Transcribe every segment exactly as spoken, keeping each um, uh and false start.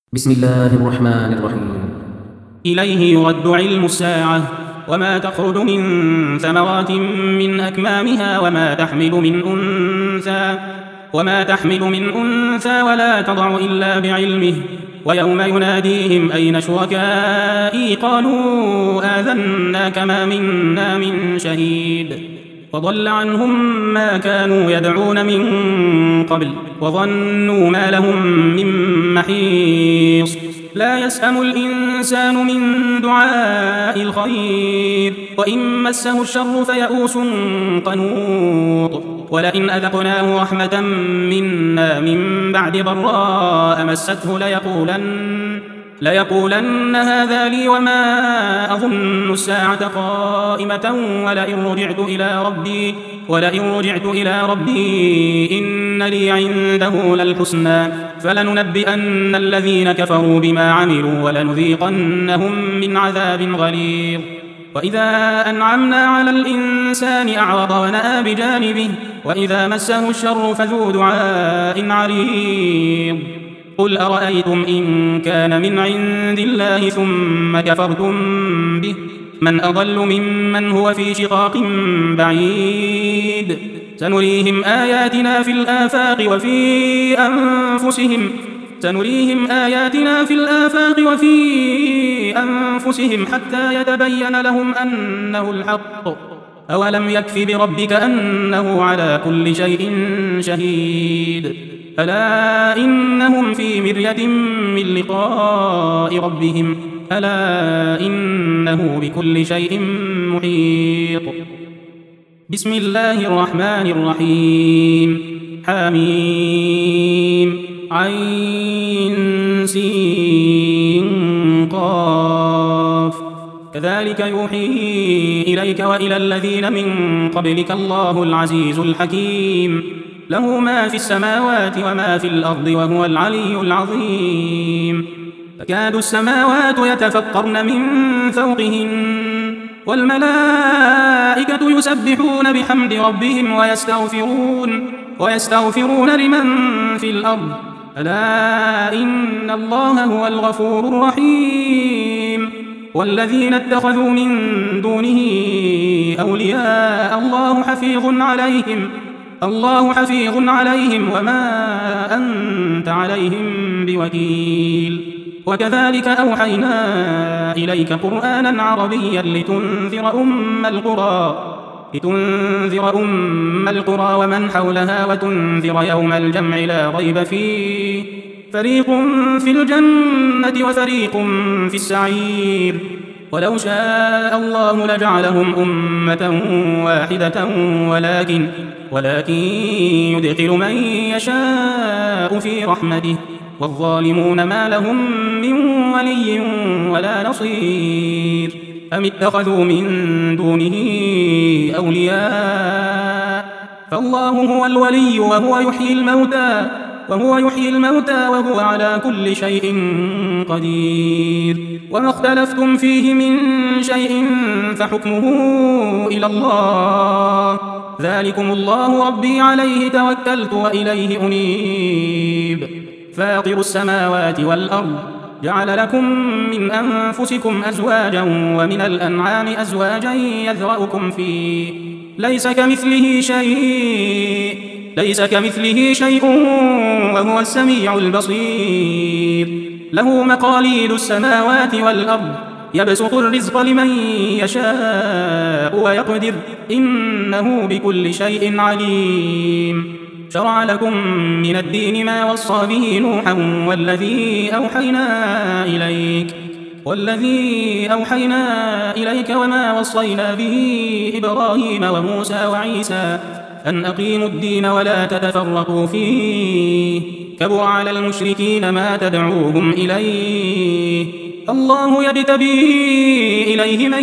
بسم الله الرحمن الرحيم. إليه يرد علم الساعة وما تخرج من ثمرات من أكمامها وما تحمل من أنثى وما تحمل من أنثى ولا تضع إلا بعلمه ويوم يناديهم أين شركائي قالوا آذناك ما منا من شهيد وضل عنهم ما كانوا يدعون من قبل وظنوا ما لهم من محيص لا يسأم الإنسان من دعاء الخير وإن مسه الشر فيئوس قنوط ولئن أذقناه رحمة منا من بعد ضراء مسته ليقولن ليقولن هذا لي وما أظن الساعة قائمة ولئن رجعت إلى ربي ولئن رجعت إلى ربي إن لي عنده للحسنى فلننبئن الذين كفروا بما عملوا ولنذيقنهم من عذاب غليظ وإذا أنعمنا على الإنسان أعرض ونأى بجانبه وإذا مسه الشر فذو دعاء عريض قل أرأيتم إن كان من عند الله ثم كفرتم به من أضل ممن هو في شقاق بعيد سنريهم آياتنا في الآفاق وفي أنفسهم سنريهم آياتنا في الآفاق وفي أنفسهم حتى يتبين لهم أنه الحق أولم يكف بربك أنه على كل شيء شهيد ألا إنهم في مرية من لقاء ربهم ألا إنه بكل شيء محيط بسم الله الرحمن الرحيم حميم عين سين قاف كذلك يوحي إليك وإلى الذين من قبلك الله العزيز الحكيم له ما في السماوات وما في الأرض وهو العلي العظيم تكاد السماوات يتفطرن من فوقهن والملائكة يسبحون بحمد ربهم ويستغفرون ويستغفرون لمن في الأرض ألا إن الله هو الغفور الرحيم والذين اتخذوا من دونه أولياء الله حفيظ عليهم الله حفيظ عليهم وما أنت عليهم بوكيل وكذلك أوحينا إليك قرآنا عربيا لتنذر أم القرى لتنذر أم القرى ومن حولها وتنذر يوم الجمع لا ريب فيه فريق في الجنة وفريق في السعير ولو شاء الله لجعلهم أمة واحدة ولكن ولكن يدخل من يشاء في رحمته والظالمون ما لهم من ولي ولا نصير أم اتخذوا من دونه أولياء فالله هو الولي وهو يحيي الموتى وهو يحيي الموتى وهو على كل شيء قدير وما اختلفتم فيه من شيء فحكمه إلى الله ذلكم الله ربي عليه توكلت وإليه أنيب فاطر السماوات والأرض جعل لكم من أنفسكم أزواجا ومن الأنعام أزواجا يذرأكم فيه ليس كمثله شيء ليس كمثله شيء وهو السميع البصير له مقاليد السماوات والأرض يبسط الرزق لمن يشاء ويقدر إنه بكل شيء عليم شرع لكم من الدين ما وصى به نوحا والذي أوحينا إليك والذي أوحينا إليك وما وصينا به إبراهيم وموسى وعيسى أن أقيموا الدين ولا تتفرقوا فيه كبر على المشركين ما تدعوهم إليه الله يجتبي إليه من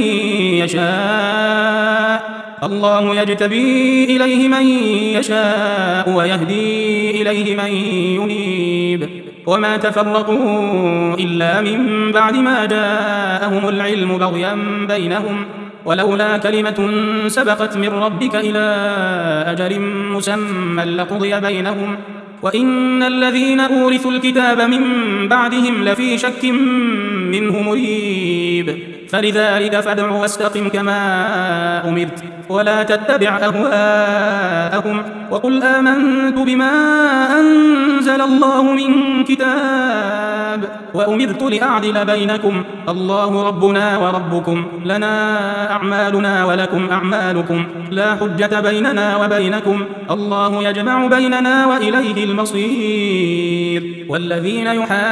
يشاء الله يجتبي إليه من يشاء ويهدي إليه من ينيب وما تفرقوا إلا من بعد ما جاءهم العلم بغيا بينهم ولولا كلمة سبقت من ربك إلى أجل مسمى لقضي بينهم وإن الذين أورثوا الكتاب من بعدهم لفي شك منه مريب فلذلك فادع واستقم كما أمرت ولا تتبع أهواءهم وقل آمنت بما أنزل الله من كتاب وأمرت لأعدل بينكم الله ربنا وربكم لنا أعمالنا ولكم أعمالكم لا حجة بيننا وبينكم الله يجمع بيننا وإليه المصير والذين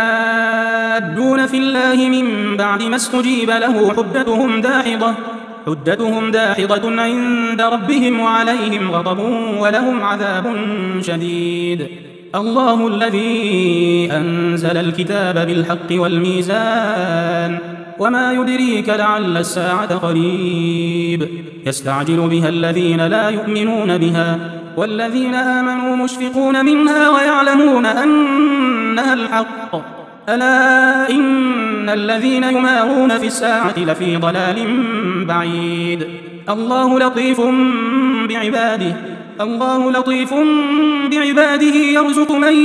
يحادون في الله من بعد ما استجيب له حجتهم داحضة حجتهم داحضة عند ربهم وعليهم غضب ولهم عذاب شديد الله الذي أنزل الكتاب بالحق والميزان وما يدريك لعل الساعة قريب يستعجل بها الذين لا يؤمنون بها والذين آمنوا مشفقون منها ويعلمون أنها الحق ألا إن الذين يمارون في الساعة لفي ضلال بعيد الله لطيف بعباده الله لطيف بعباده يرزق من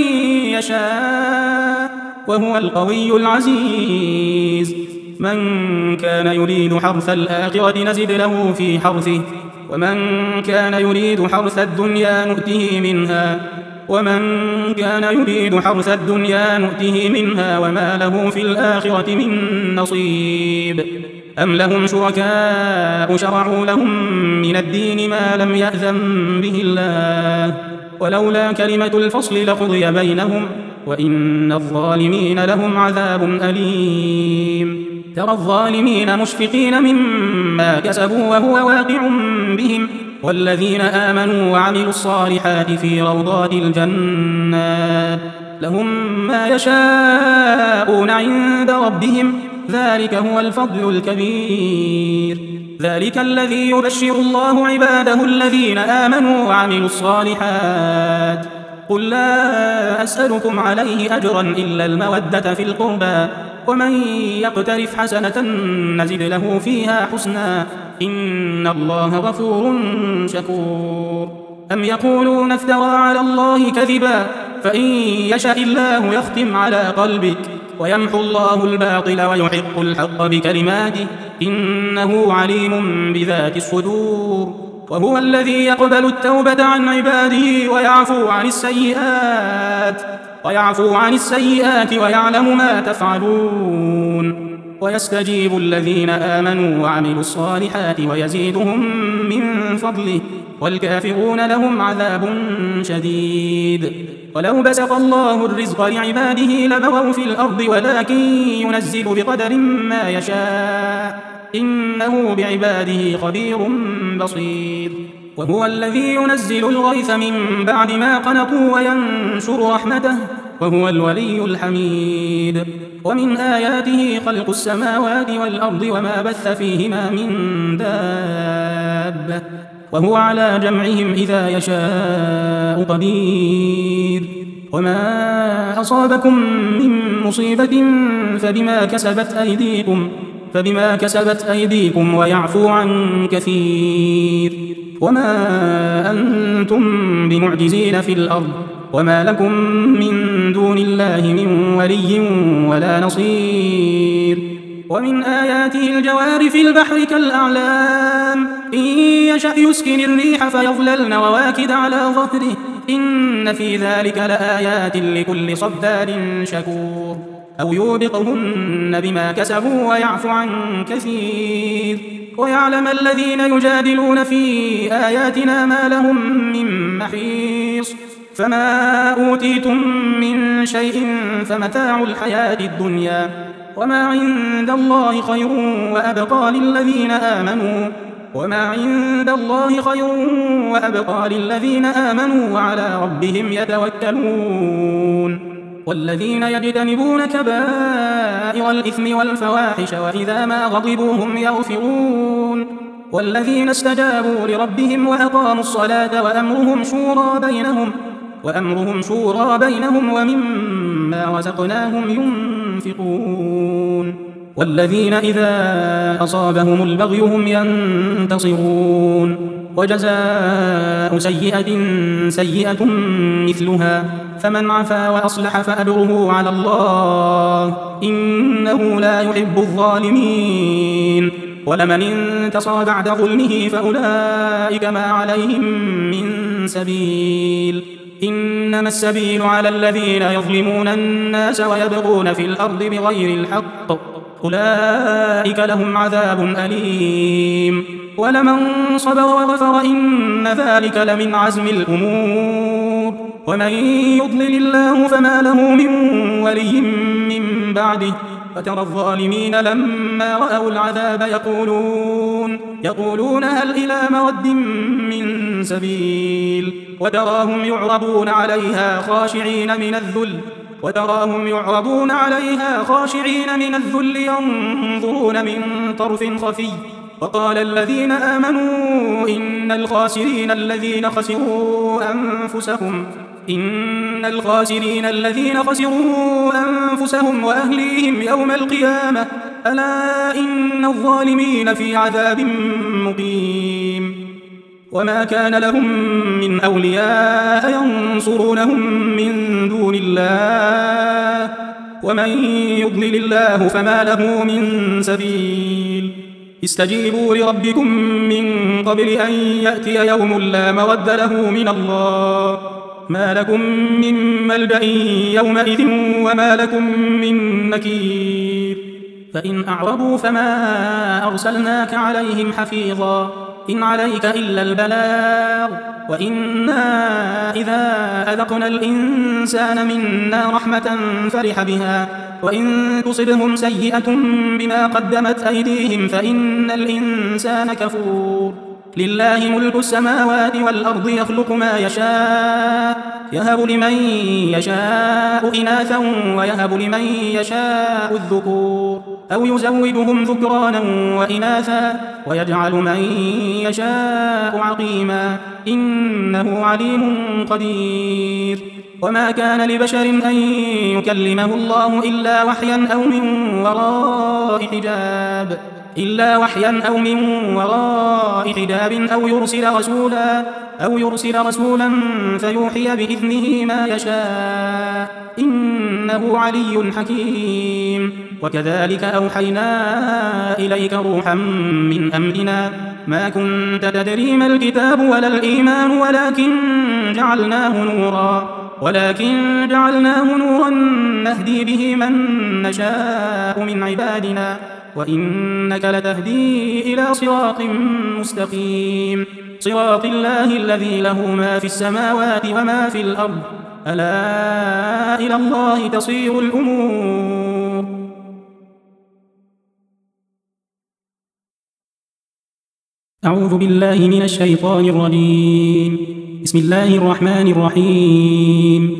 يشاء وهو القوي العزيز من كان يريد حرث الآخرة نزد له في حرثه ومن كان يريد حرث الدنيا نؤته منها ومن كان يريد حرث الدنيا نؤته منها وما له في الآخرة من نصيب أم لهم شركاء شرعوا لهم من الدين ما لم يأذن به الله ولولا كلمة الفصل لقضي بينهم وإن الظالمين لهم عذاب أليم ترى الظالمين مشفقين مما كسبوا وهو واقع بهم والذين آمنوا وعملوا الصالحات في روضات الجنات لهم ما يشاءون عند ربهم ذلك هو الفضل الكبير ذلك الذي يبشر الله عباده الذين آمنوا وعملوا الصالحات قل لا أسألكم عليه أجرا إلا المودة في القربى ومن يقترف حسنة نزد له فيها حسنا إن الله غفور شكور أم يقولون افترى على الله كذبا فإن يشاء الله يختم على قلبك ويمحو الله الباطل ويحق الحق بكلماته إنه عليم بذات الصدور وهو الذي يقبل التوبة عن عباده ويعفو عن السيئات ويعفو عن السيئات ويعلم ما تفعلون ويستجيب الذين آمنوا وعملوا الصالحات ويزيدهم من فضله والكافرون لهم عذاب شديد ولو بسط الله الرزق لعباده لبغوا في الأرض ولكن ينزل بقدر ما يشاء إنه بعباده خبير بصير وهو الذي ينزل الغيث من بعد ما قنطوا وينشر رحمته وهو الولي الحميد ومن آياته خلق السماوات والأرض وما بث فيهما من دابة وهو على جمعهم إذا يشاء قدير وما أصابكم من مصيبة فبما كسبت أيديكم فبما كسبت أيديكم ويعفو عن كثير وما أنتم بمعجزين في الأرض وما لكم من دون الله من ولي ولا نصير ومن آياته الجوار في البحر كالأعلام إن يشأ يسكن الريح فيظللن رواكد على ظهره إن في ذلك لآيات لكل صبار شكور أو يوبقهن بما كسبوا ويعفو عن كثير ويعلم الذين يجادلون في آياتنا ما لهم من محيص فما أوتيتم من شيء فمتاع الحياة الدنيا وما عند الله خير وأبقى للذين آمنوا وما عند الله خير وأبقى للذين آمنوا وعلى ربهم يتوكلون والذين يجتنبون كبائر الإثم والفواحش وإذا ما غضبوا هم يغفرون والذين استجابوا لربهم وأقاموا الصلاة وأمرهم شورى بينهم وأمرهم شورى بينهم ومما رزقناهم ينفقون والذين إذا أصابهم البغي هم ينتصرون وجزاء سيئة سيئة مثلها فمن عفا وأصلح فأجره على الله إنه لا يحب الظالمين. ولمن انتصر بعد ظلمه فأولئك ما عليهم من سبيل إنما السبيل على الذين يظلمون الناس ويبغون في الأرض بغير الحق أولئك لهم عذاب أليم. ولمن صبر وغفر إن ذلك لمن عزم الأمور. ومن يضلل الله فما له من ولي من بعده. فترى الظالمين لما رأوا العذاب يقولون يقولون هل إلى مرد من سبيل وتراهم يعرضون عليها خاشعين من الذل وتراهم يعرضون عليها خاشعين من الذل ينظرون من طرف خفي. وقال الذين آمنوا إن الخاسرين الذين خسروا أنفسهم إن الخاسرين الذين خسروا أنفسهم وأهليهم يوم القيامة ألا إن الظالمين في عذاب مقيم. وما كان لهم من أولياء ينصرونهم من دون الله ومن يضلل الله فما له من سبيل. استجيبوا لربكم من قبل أن يأتي يوم لا مرد له من الله ما لكم من ملجأ يومئذ وما لكم من نكير. فإن أعرضوا فما أرسلناك عليهم حفيظا إن عليك إلا البلاغ وإنا إذا أذقنا الإنسان منا رحمة فرح بها وإن تصبهم سيئة بما قدمت أيديهم فإن الإنسان كفور. لله ملك السماوات والأرض يخلق ما يشاء يهب لمن يشاء إناثا ويهب لمن يشاء الذكور أو يزودهم ذكرانا وإناثا ويجعل من يشاء عقيما إنه عليم قدير. وما كان لبشر أن يكلمه الله إلا وحيا أو من وراء حجاب إلا وحيا أو من وراء حجاب أو يرسل رسولا أو يرسل رسولا فيوحي بإذنه ما يشاء إنه علي حكيم. وكذلك أوحينا إليك روحا من أمرنا ما كنت تدري ما الكتاب ولا الإيمان ولكن جعلناه نورا ولكن جعلناه نورا نهدي به من نشاء من عبادنا وإنك لتهدي إلى صراط مستقيم صراط الله الذي له ما في السماوات وما في الأرض ألا إلى الله تصير الأمور. أعوذ بالله من الشيطان الرجيم. بسم الله الرحمن الرحيم.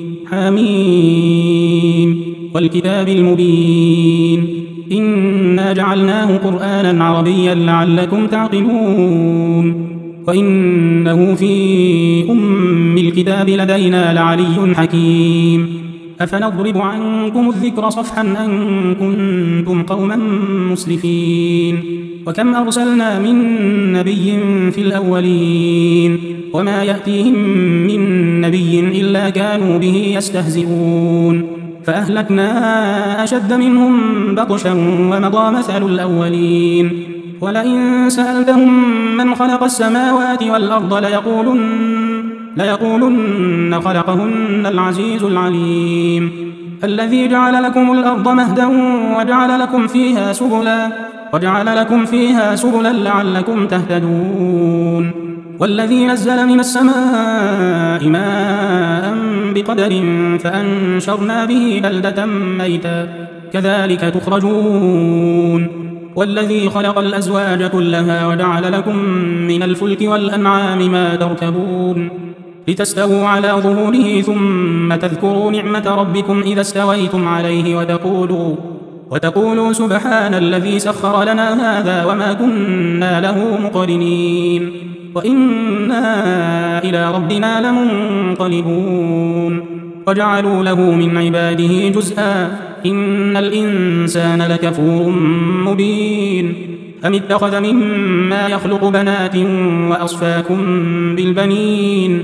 حميم والكتاب المبين إنا جعلناه قرآنا عربيا لعلكم تعقلون وإنه في أم الكتاب لدينا لعلي حكيم. أفنضرب عنكم الذكر صفحا أن كنتم قوما مسرفين. وكم أرسلنا من نبي في الأولين وما يأتيهم من نبي إلا كانوا به يستهزئون فأهلكنا أشد منهم بطشا ومضى مثل الأولين. ولئن سألتهم من خلق السماوات والأرض ليقولن, ليقولن خلقهن العزيز العليم الذي جعل لكم الأرض مهدا وجعل لكم فيها سبلا وجعل لكم فيها سبلا لعلكم تهتدون والذي نزل من السماء ماء بقدر فأنشرنا به بلدة ميتا كذلك تخرجون والذي خلق الأزواج كلها وجعل لكم من الفلك والأنعام ما تركبون لتستووا على ظهوره ثم تذكروا نعمة ربكم إذا استويتم عليه وتقولوا وتقولوا سبحان الذي سخر لنا هذا وما كنا له مقرنين وإنا إلى ربنا لمنقلبون وجعلوا له من عباده جزءا إن الإنسان لكفور مبين أم اتخذ مما يخلق بنات وأصفاكم بالبنين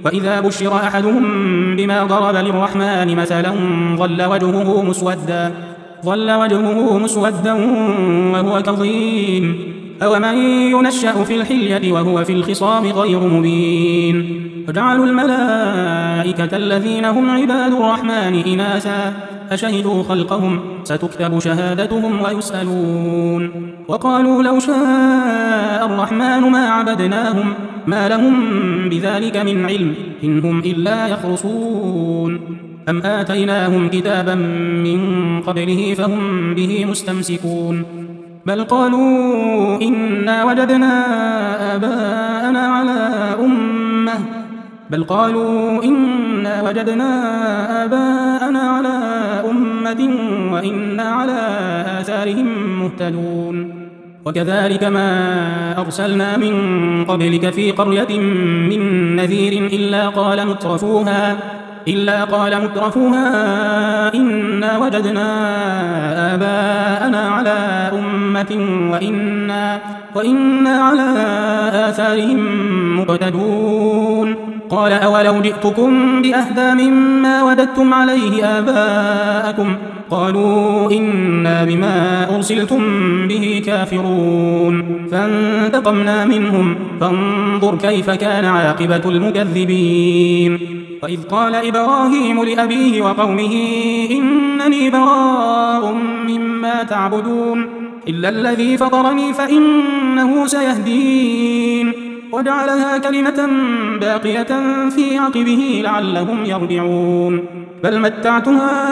وإذا بشر أحدهم بما ضرب للرحمن مثلا ظل وجهه مسودا ظل وجهه مسودا وهو كظيم أومن ينشأ في الحلية وهو في الخصام غير مبين وجعلوا الملائكة الذين هم عباد الرحمن إناثا أشهدوا خلقهم ستكتب شهادتهم ويسألون وقالوا لو شاء الرحمن ما عبدناهم ما لهم بذلك من علم إن هم إلا يخرصون أم آتيناهم كتابا من قبله فهم به مستمسكون بل قالوا إنا وجدنا آباءنا على أمة بل قالوا إنا وجدنا آباءنا على أمة وإنا على آثارهم مهتدون وكذلك ما أرسلنا من قبلك في قرية من نذير إلا قال مترفوها إلا قال مترفوها إنا وجدنا آباءنا على أمة وإنا, وإنا على آثارهم مقتدون قال أولو جئتكم بأهدى مما وجدتم عليه آباءكم قالوا إنا بما أرسلتم به كافرون فانتقمنا منهم فانظر كيف كان عاقبة المكذبين وإذ قال إبراهيم لأبيه وقومه إنني براء مما تعبدون إلا الذي فطرني فإنه سيهدين وجعلها كلمة باقية في عقبه لعلهم يرجعون بل متعت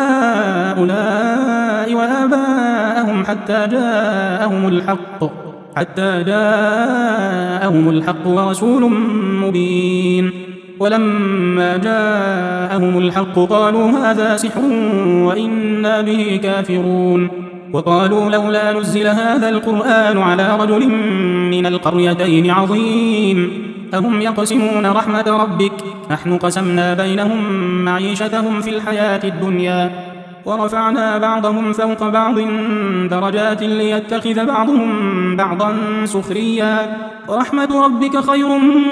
هؤلاء وآباءهم حتى جاءهم الحق حتى جاءهم الحق ورسول مبين ولما جاءهم الحق قالوا هذا سحر وإنا به كافرون وقالوا لولا نزل هذا القرآن على رجل من القريتين عظيم أهم يقسمون رحمة ربك نحن قسمنا بينهم معيشتهم في الحياة الدنيا ورفعنا بعضهم فوق بعض درجات ليتخذ بعضهم بعضا سخريا ورحمة ربك خير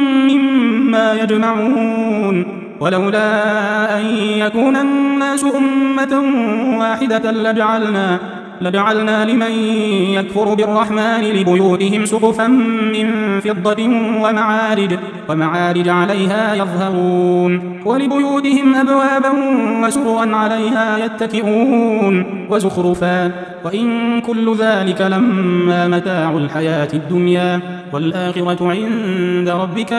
مما يجمعون ولولا أن يكون الناس أمة واحدة لجعلنا لجعلنا لمن يكفر بالرحمن لبيوتهم سقفا من فضة ومعارج, ومعارج عليها يظهرون ولبيوتهم أبوابا وسررا عليها يتكئون وزخرفا وإن كل ذلك لما متاع الحياة الدنيا والآخرة عند ربك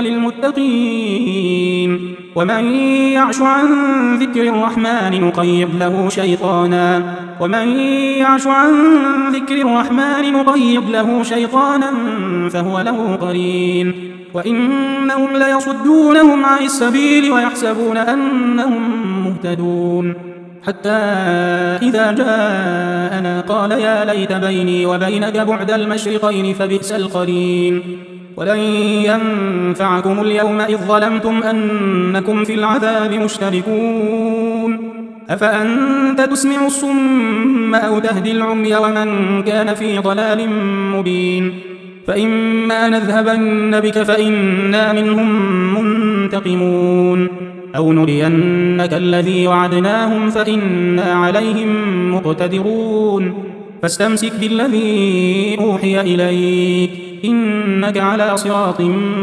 للمتقين ومن يعش عن ذكر الرحمن نقيض له شيطانا ومن يعش عن ذكر الرحمن نقيض له شيطانا فهو له قرين وإنهم ليصدونهم عن السبيل ويحسبون أنهم مهتدون حتى إذا جاءنا قال يا ليت بيني وبينك بعد المشرقين فبئس القرين ولن ينفعكم اليوم إذ ظلمتم أنكم في العذاب مشتركون أفأنت تسمع الصم أو تهدي العمي ومن كان في ضلال مبين فإما نذهبن بك فإنا منهم منتقمون أو نرينك الذي وعدناهم فإنا عليهم مقتدرون فاستمسك بالذي أوحي إليك إنك على صراط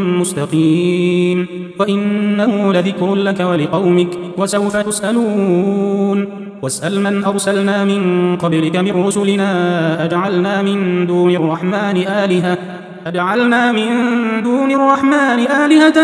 مستقيم وإنه لذكر لك ولقومك وسوف تسألون واسأل من أرسلنا من قبلك من رسلنا أجعلنا من دون الرحمن آلهة أجعلنا من دون الرحمن آلهة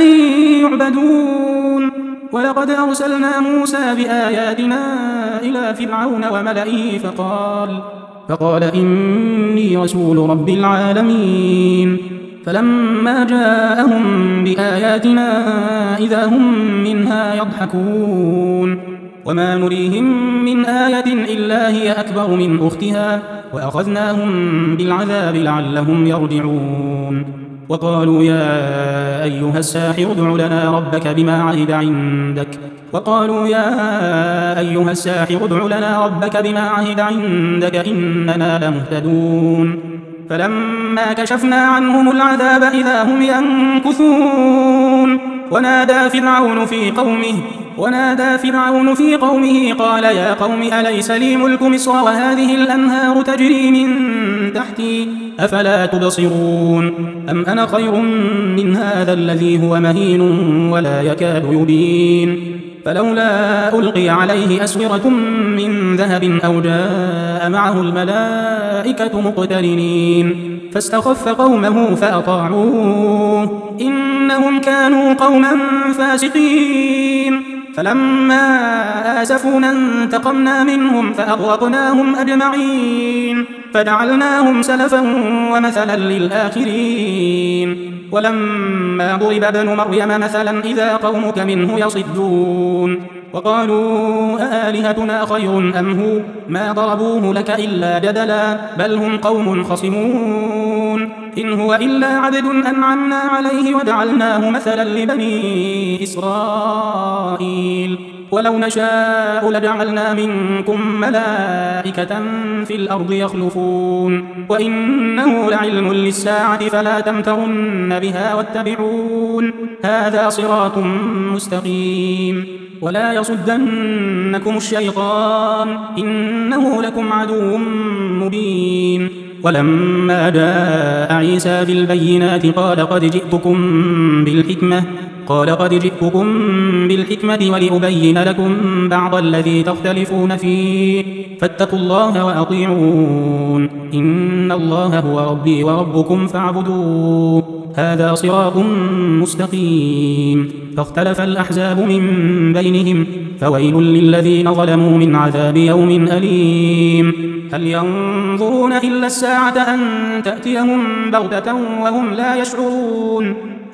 يعبدون ولقد أرسلنا موسى بآياتنا إلى فرعون وملئه فقال فقال إني رسول رب العالمين فلما جاءهم بآياتنا إذا هم منها يضحكون وما نريهم من آية إلا هي أكبر من أختها وأخذناهم بالعذاب لعلهم يرجعون وقالوا يا أيها الساحر ادع لنا ربك بما عهد عندك وقالوا يا أيها الساحر ادع لنا ربك بما عهد عندك إننا لمهتدون فلما كشفنا عنهم العذاب إذا هم ينكثون ونادى فرعون في قومه ونادى فرعون في قومه قال يا قوم أليس لي ملك مصر وهذه الأنهار تجري من تحتي أفلا تبصرون أم أنا خير من هذا الذي هو مهين ولا يكاد يبين فلولا ألقي عليه أسورة من ذهب أو جاء معه الملائكة مقترنين فاستخف قومه فأطاعوه إنهم كانوا قوما فاسقين فلما آسفونا انتقمنا منهم فأغرقناهم أجمعين فجعلناهم سلفا ومثلا للآخرين ولما ضرب ابن مريم مثلا إذا قومك منه يصدون وقالوا أآلهتنا خير أم هو ما ضربوه لك إلا جدلا بل هم قوم خصمون إن هو إلا عبد أنعمنا عليه وجعلناه مثلا لبني إسرائيل ولو نشاء لجعلنا منكم ملائكة في الأرض يخلفون وإنه لعلم للساعة فلا تمترن بها واتبعون هذا صراط مستقيم ولا يصدنكم الشيطان إنه لكم عدو مبين ولما جاء عيسى بالبينات قال قد جئتكم بالحكمة قال قد جئتكم بالحكمة ولأبين لكم بعض الذي تختلفون فيه فاتقوا الله وأطيعون إن الله هو ربي وربكم فاعبدوه هذا صراط مستقيم فاختلف الأحزاب من بينهم فويل للذين ظلموا من عذاب يوم أليم هل ينظرون إلا الساعة أن تأتيهم بغتة وهم لا يشعرون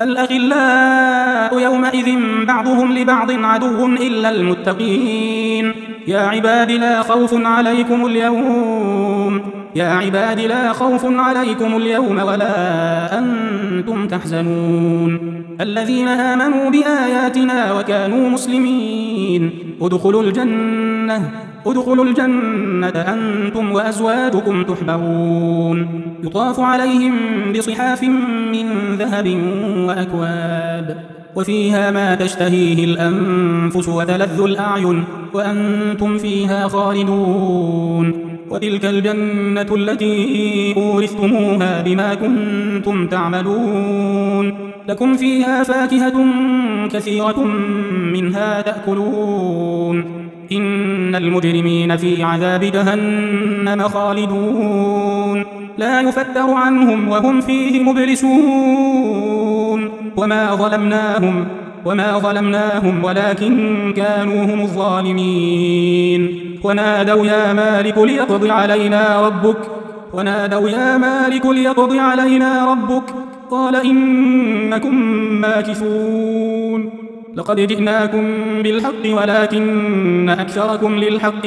الأخلاء يومئذ بعضهم لبعض عدو إلا المتقين يا عباد لا خوف عليكم اليوم يا عباد لا خوف عليكم اليوم ولا أنتم تحزنون الذين آمنوا بآياتنا وكانوا مسلمين ادخلوا الجنة ادخلوا الجنة أنتم وأزواجكم تحبرون يطاف عليهم بصحاف من ذهب وأكواب وفيها ما تشتهيه الأنفس وتلذ الأعين وأنتم فيها خالدون وتلك الجنة التي أورثتموها بما كنتم تعملون لكم فيها فاكهة كثيرة منها تأكلون إن المجرمين في عذاب جهنم خالدون لا يفتر عنهم وهم فيه مبلسون وما ظلمناهم وما ظلمناهم ولكن كانوا هم الظالمين ونادوا يا مالك ليقض علينا ربك ونادوا يا مالك ليقض علينا ربك قال إنكم ماكثون لقد جئناكم بالحق ولكن أكثركم للحق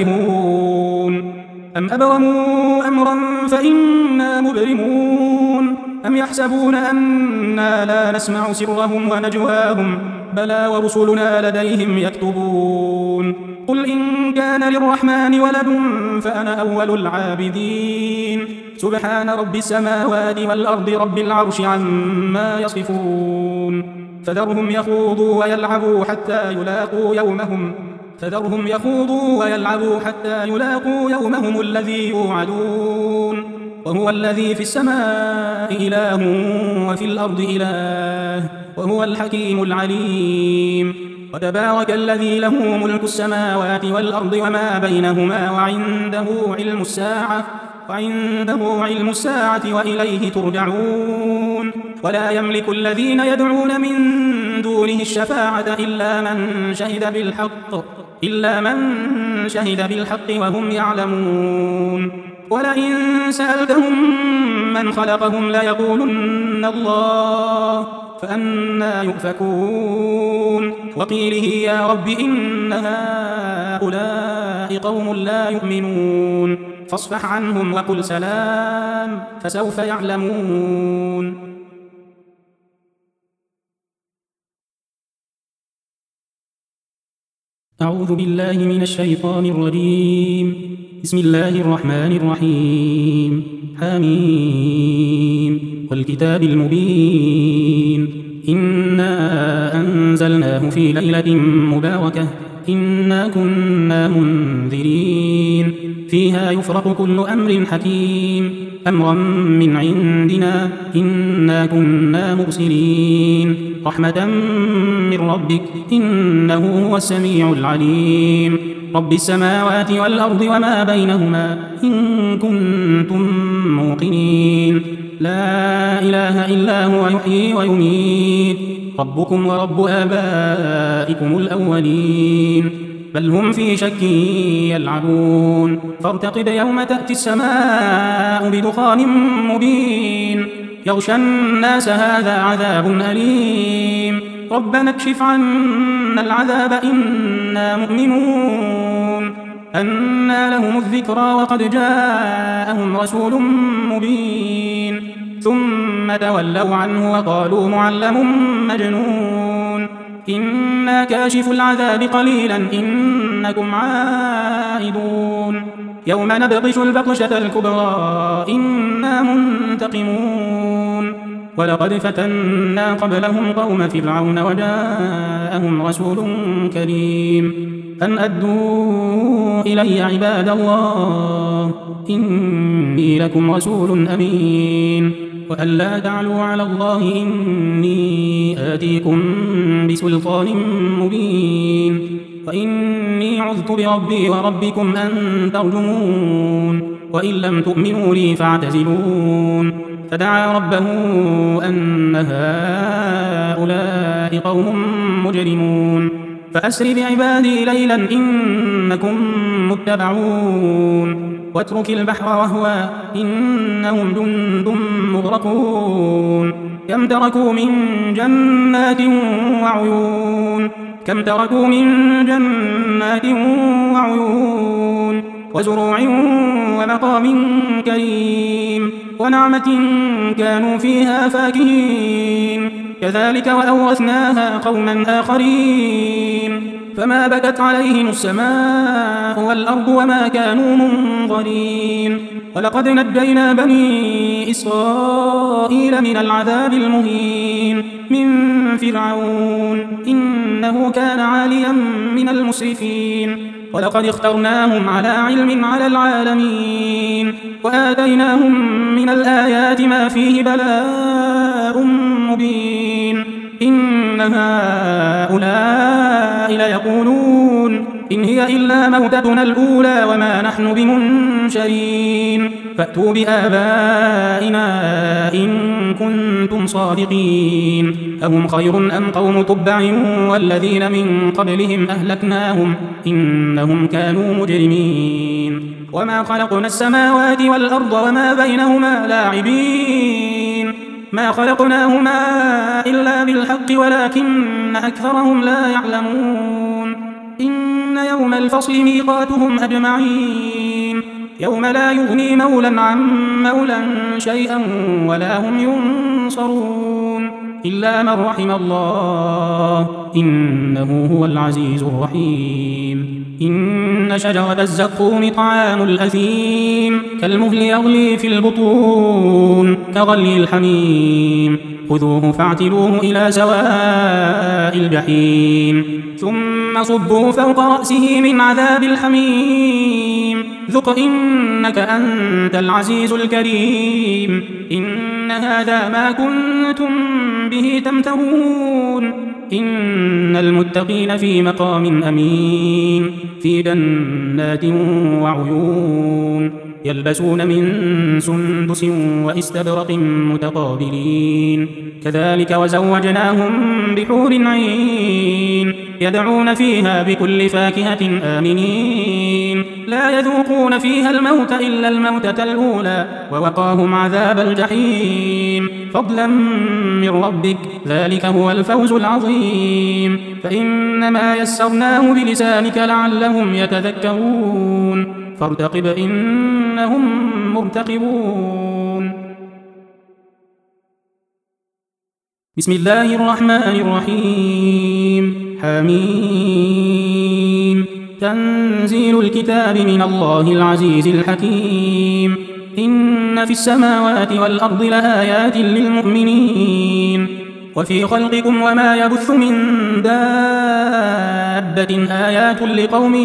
كارهون أم أبرموا أمرا فإنا مبرمون أم يحسبون أنا لا نسمع سرهم ونجواهم بلى ورسلنا لديهم يكتبون قل إن كان للرحمن ولد فأنا أول العابدين سبحان رب السماوات والأرض رب العرش عما يصفون فذرهم يخوضوا ويلعبوا حتى يلاقوا يومهم فذرهم يخوضوا ويلعبوا حتى يلاقوا يومهم الذي يوعدون وهو الذي في السماء إله وفي الأرض إله وهو الحكيم العليم وتبارك الذي له ملك السماوات والأرض وما بينهما وعنده علم الساعة وعنده علم الساعة وإليه ترجعون ولا يملك الذين يدعون من دونه الشفاعة إلا من شهد بالحق إلا من شهد بالحق وهم يعلمون ولئن سألتهم من خلقهم ليقولن الله فأنى يؤفكون وقيله يا رب إن هؤلاء قوم لا يؤمنون فاصفح عنهم وقل سلام فسوف يعلمون أعوذ بالله من الشيطان الرجيم بسم الله الرحمن الرحيم حميم والكتاب المبين إنا أنزلناه في ليلة مباركة إنا كنا منذرين فيها يفرق كل أمر حكيم أمرا من عندنا إنا كنا مرسلين رحمة من ربك إنه هو السميع العليم رب السماوات والأرض وما بينهما إن كنتم موقنين لا إله إلا هو يحيي ويميت ربكم ورب آبائكم الأولين بل هم في شك يلعبون فارتقب يوم تأتي السماء بدخان مبين يغشى الناس هذا عذاب أليم ربنا اكشف عنا العذاب إنا مؤمنون أنى لهم الذكرى وقد جاءهم رسول مبين ثم تولوا عنه وقالوا معلم مجنون إنا كاشف العذاب قليلا إنكم عائدون يوم نبطش البطشة الكبرى إنا منتقمون ولقد فتنا قبلهم قوم فرعون وجاءهم رسول كريم أن أدوا إلي عباد الله إني لكم رسول أمين وأن لا تعلوا على الله إني آتيكم بسلطان مبين وإني عذت بربي وربكم أن ترجمون وإن لم تؤمنوا لي فاعتزلون فدعا ربه أن هؤلاء قوم مجرمون فأسر بعبادي ليلا إنكم متبعون واترك البحر رهوا إنهم جند مغرقون كم تركوا من جنات وعيون كم تركوا من جنات وعيون وزروع ومقام كريم ونعمة كانوا فيها فاكهين كذلك وأورثناها قوما آخرين فما بكت عليهم السماء والأرض وما كانوا منظرين ولقد نجينا بني إسرائيل من العذاب المهين من فرعون إنه كان عاليا من المسرفين ولقد اخترناهم على علم على العالمين وآتيناهم من الآيات ما فيه بلاء مبين إن هؤلاء ليقولون إن هي إلا موتتنا الأولى وما نحن بمنشرين فأتوا بآبائنا إن كنتم صادقين أهم خير أم قوم تبع والذين من قبلهم أهلكناهم إنهم كانوا مجرمين وما خلقنا السماوات والأرض وما بينهما لاعبين ما خلقناهما إلا بالحق ولكن أكثرهم لا يعلمون إن يوم الفصل ميقاتهم أجمعين يوم لا يغني مولا عن مولا شيئا ولا هم ينصرون إلا من رحم الله إنه هو العزيز الرحيم إن شجرة الزقوم طعام الأثيم كالمهل يغلي في البطون كغلي الحميم خذوه فاعتلوه إلى سواء الجحيم ثم صبوا فوق رأسه من عذاب الحميم ذق إنك أنت العزيز الكريم إن هذا ما كنتم به تمترون إن المتقين في مقام أمين في جنات وعيون يلبسون من سندس واستبرق متقابلين كذلك وزوجناهم بحور عين يدعون فيها بكل فاكهة آمنين لا يذوقون فيها الموت إلا الموتة الأولى ووقاهم عذاب الجحيم فضلا من ربك ذلك هو الفوز العظيم فإنما يسرناه بلسانك لعلهم يتذكرون فارتقب إنهم مرتقبون بسم الله الرحمن الرحيم حميم تنزيل الكتاب من الله العزيز الحكيم إن في السماوات والأرض لآيات للمؤمنين وفي خلقكم وما يبث من دابة آيات لقوم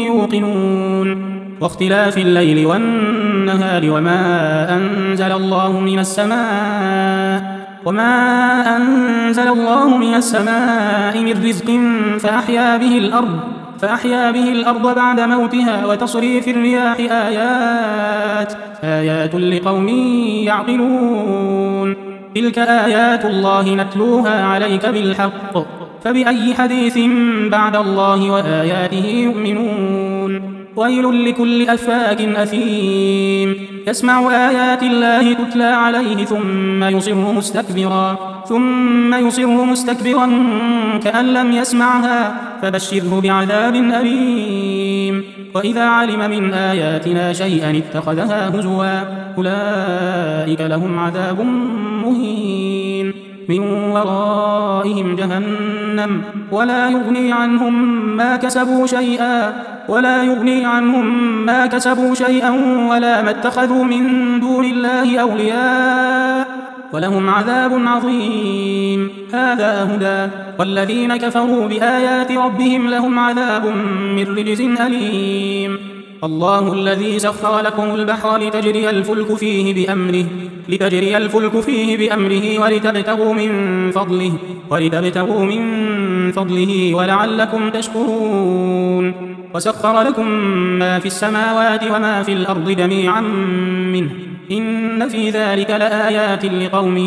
يوقنون واختلاف الليل والنهار وما أنزل الله من السماء وما أنزل الله من السماء من رزق فأحيا به الأرض فأحيا به الأرض بعد موتها وتصريف الرياح آيات آيات لقوم يعقلون تلك آيات الله نتلوها عليك بالحق فبأي حديث بعد الله وآياته يؤمنون ويل لكل أفاك أثيم يسمع آيات الله تتلى عليه ثم يصر مستكبرا ثم يصر مستكبرا كأن لم يسمعها فبشره بعذاب أليم وإذا علم من آياتنا شيئا اتخذها هزوا أولئك لهم عذاب مهين من ورائهم جهنم ولا يغني عنهم ما كسبوا شيئا ولا يغني عنهم ما كسبوا شيئا ولا ما اتخذوا من دون الله أولياء ولهم عذاب عظيم هذا هدى والذين كفروا بآيات ربهم لهم عذاب من رجز أليم الله الذي سخر لكم البحر لتجري الفلك فيه بأمره لتجري الفلك فيه بأمره ولتبتغوا من فضله ولتبتغوا من فضله ولعلكم تشكرون وسخر لكم ما في السماوات وما في الأرض جميعا منه إن في ذلك لآيات لقوم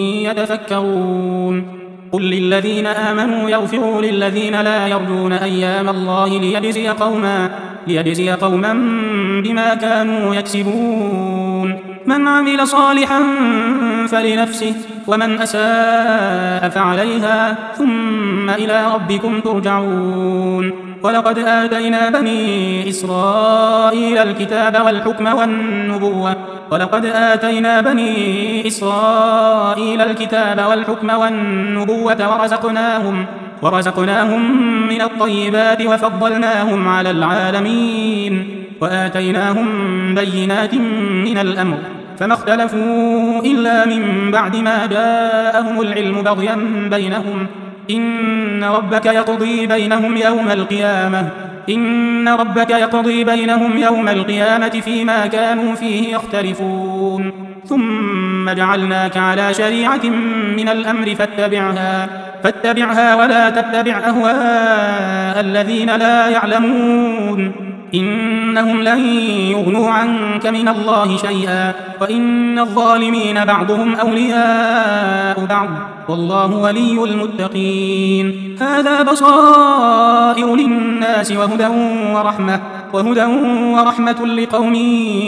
يتفكرون قل للذين آمنوا يغفروا للذين لا يرجون أيام الله ليجزي قوما ليجزي قوما بما كانوا يكسبون من عمل صالحا فلنفسه ومن أساء فعليها ثم إلى ربكم ترجعون ولقد آتينا بني إسرائيل الكتاب والحكم والنبوة ولقد آتينا بني إسرائيل الكتاب والحكم والنبوة ورزقناهم ورزقناهم من الطيبات وفضلناهم على العالمين وآتيناهم بينات من الأمر فما اختلفوا إلا من بعد ما جاءهم العلم بغيا بينهم إن ربك يقضي بينهم يوم القيامة إن ربك يقضي بينهم يوم القيامة فيما كانوا فيه يختلفون ثم جعلناك على شريعة من الأمر فاتبعها فاتبعها ولا تتبع أهواء الذين لا يعلمون إنهم لن يغنوا عنك من الله شيئا وإن الظالمين بعضهم أولياء بعض والله ولي المتقين هذا بصائر للناس وهدى ورحمة وهدى ورحمة لقوم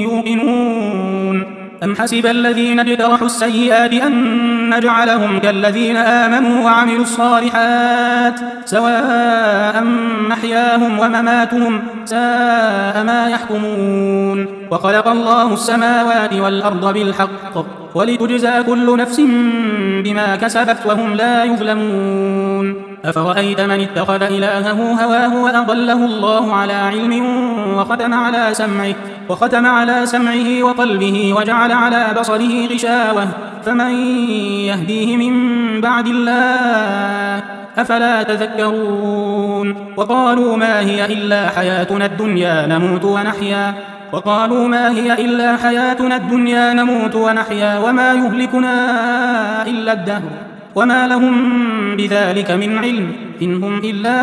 يوقنون أم حسب الذين اجترحوا السيئات أن نجعلهم كالذين آمنوا وعملوا الصالحات سواء محياهم ومماتهم ساء ما يحكمون وخلق الله السماوات والأرض بالحق ولتجزى كل نفس بما كسبت وهم لا يظلمون أفرأيت من اتخذ إلهه هواه وأضله الله على علم وختم على سمعه وختم على سمعه وقلبه وجعل على بصره غشاوة فمن يهديه من بعد الله أفلا تذكرون وقالوا ما هي إلا حياتنا الدنيا نموت ونحيا وقالوا ما هي إلا حياتنا الدنيا نموت ونحيا وما يهلكنا إلا الدهر وما لهم بذلك من علم إن هم إلا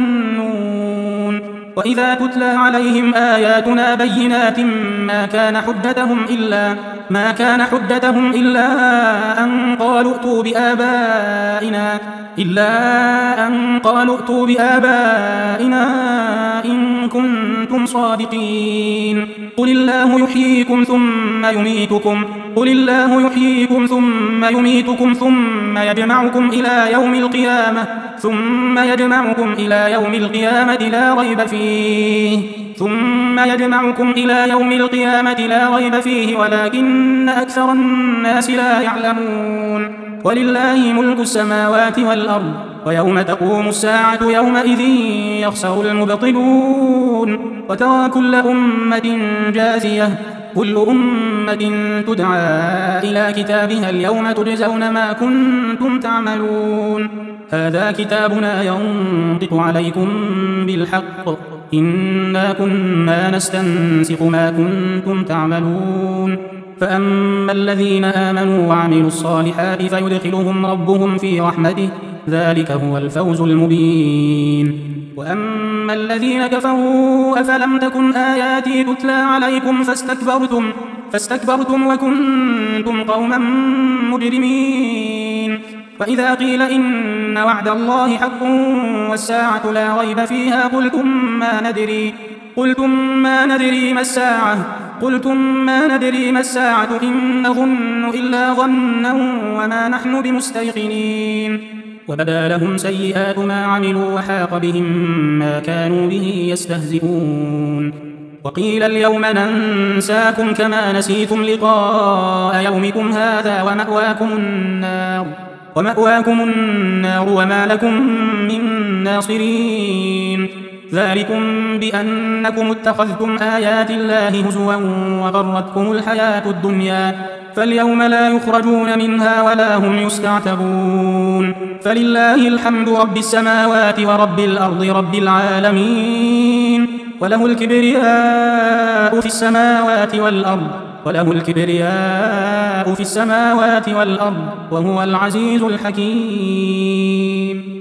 يظنون وإذا تتلى عليهم آياتنا بينات ما كان حجتهم إلا ما كان حجتهم إلا أن قالوا ائتوا بآبائنا إلا أن قالوا ائتوا بآبائنا إن كنتم صادقين قل الله يحييكم ثم يميتكم قل الله يحييكم ثم يميتكم ثم يجمعكم إلى يوم القيامة ثم يجمعكم إلى يوم القيامة لا ريب فيه ثم يجمعكم إلى يوم القيامة لا ريب فيه ولكن أكثر الناس لا يعلمون ولله ملك السماوات والأرض ويوم تقوم الساعة يومئذ يخسر المبطلون وترى كل أمة جاثية كل أمة تدعى إلى كتابها اليوم تجزون ما كنتم تعملون هذا كتابنا ينطق عليكم بالحق إنا كنا نستنسخ ما كنتم تعملون فأما الذين آمنوا وعملوا الصالحات فيدخلهم ربهم في رحمته ذلك هو الفوز المبين وأما الذين كفروا أفلم تكن آياتي تتلى عليكم فاستكبرتم فاستكبرتم وكنتم قوما مجرمين وإذا قيل إن وعد الله حق والساعة لا ريب فيها قلتم ما ندري قلتم ما ندري ما الساعة قلتم ما ندري ما الساعة إن نظن إلا ظنا وما نحن بمستيقنين وبدا لهم سيئات ما عملوا وحاق بهم ما كانوا به يستهزئون وقيل اليوم ننساكم كما نسيتم لقاء يومكم هذا ومأواكم النار ومأواكم النار وما لكم من ناصرين ذلكم بأنكم اتخذتم آيات الله هزوا وغرتكم الحياة الدنيا فاليوم لا يخرجون منها ولا هم يستعتبون فلله الحمد رب السماوات ورب الأرض رب العالمين وله الكبرياء في السماوات والأرض وله الكبرياء في السماوات والأرض وهو العزيز الحكيم